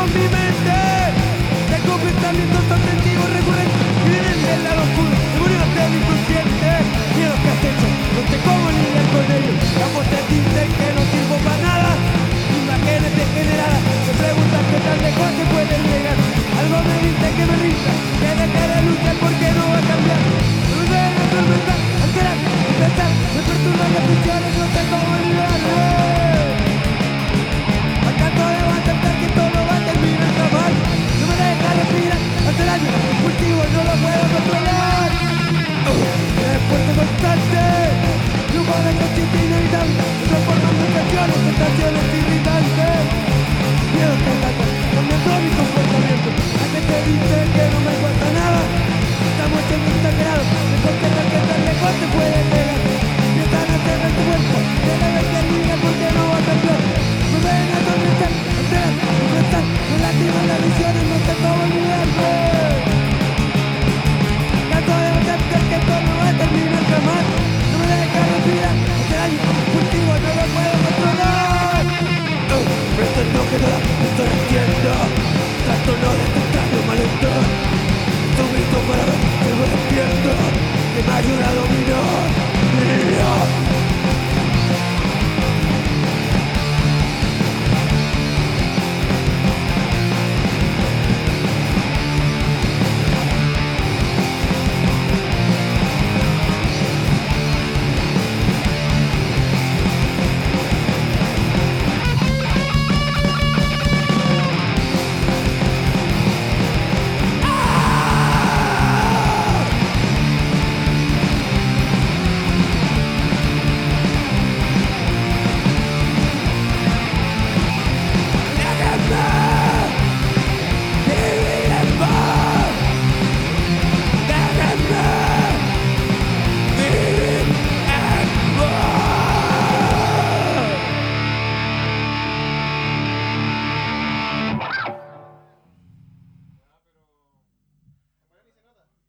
con mi mente. Tengo pensamientos tan testigos recurrentes y vienen del lado oscuro, demonios del inconsciente. Miedos que has hecho, no sé cómo lidiar con ellos. Ambos te dicen que no sirvo para nada. Imágenes degeneradas, me preguntan qué tan lejos se puede llegar. Algo me dice que me rinda, que deje de luchar porque no va a cambiar. No me deben atormentar, alterar, pensar, me perturban las visiones, no sé cómo lidiarme. Acaso debo aceptar que todo va a terminar jamás. No me deja respirar, hace daño, el cultivo no lo puedo controlar. Esfuerzo constante, flujo de conciencia inevitable, transformando en canciones, sensaciones irritantes. Miedo que atacan, cambiando mi comportamiento. A que te dice que no me importa nada. Estamos siendo exagerados, mejor que tan lejos te puede pegar. Empiezan a cerrar tu cuerpo, te debes de lidiar porque no va a cambiar. Me ven a atormentar, alterar, enfrentar, me lastiman las visiones, no sé cómo olvidarme. Trato de aceptar que esto no va a terminar jamás. No me deja respirar, hace daño, cultivo, no lo puedo controlar. Pretendo que no me estoy haciendo, trato no de detectar el malestar. Tu grito para ver, sigo despierto, que me ha ayudado mi